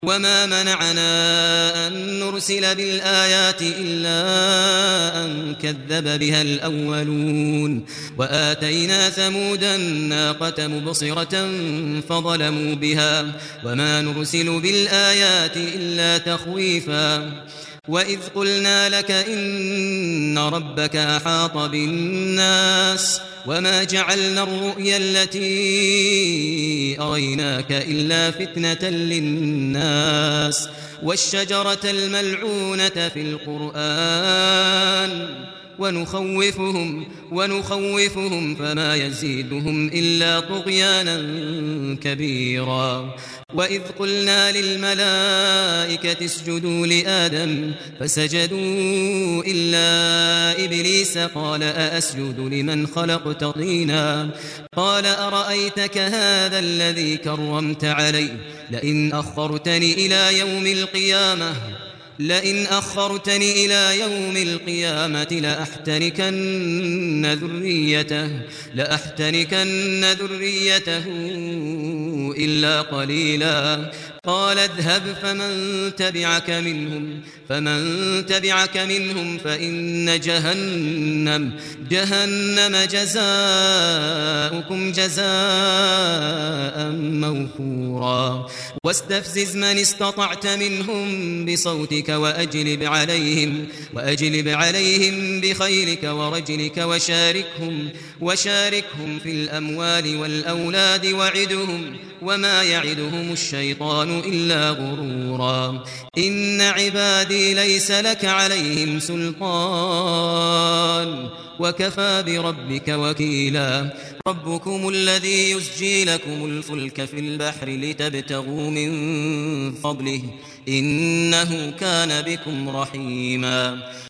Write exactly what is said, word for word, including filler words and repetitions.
وما منعنا أن نرسل بالآيات إلا أن كذب بها الأولون وآتينا ثمود الناقة مبصرة فظلموا بها وما نرسل بالآيات إلا تخويفا وإذ قلنا لك إن ربك أحاط بالناس وما جعلنا الرؤيا التي أريناك إلا فتنة للناس والشجرة الملعونة في القرآن ونخوفهم ونخوفهم فما يزيدهم إلا طغيانا كبيرا وإذ قلنا للملائكة اسجدوا لآدم فسجدوا إلا إبليس قال أأسجد لمن خلقت طينا قال أرأيتك هذا الذي كرمت علي لئن أخرتني إلى يوم القيامة لئن أخرتني إلى يوم القيامة لأحتركن ذريته لأحتركن ذريته إلا قليلا قال اذهب فمن تبعك منهم فمن تبعك منهم فإن جهنم جهنم جزاؤكم جزاء موفورا واستفزز من استطعت منهم بصوتك وأجلب عليهم وأجلب عليهم بخيلك ورجلك وشاركهم وشاركهم في الأموال والأولاد وعدهم وما يعدهم الشيطان إلا غرورا إن عبادي ليس لك عليهم سلطان وكفى بربك وكيلا ربكم الذي يسجي لكم الفلك في البحر لتبتغوا من فضله إنه كان بكم رحيما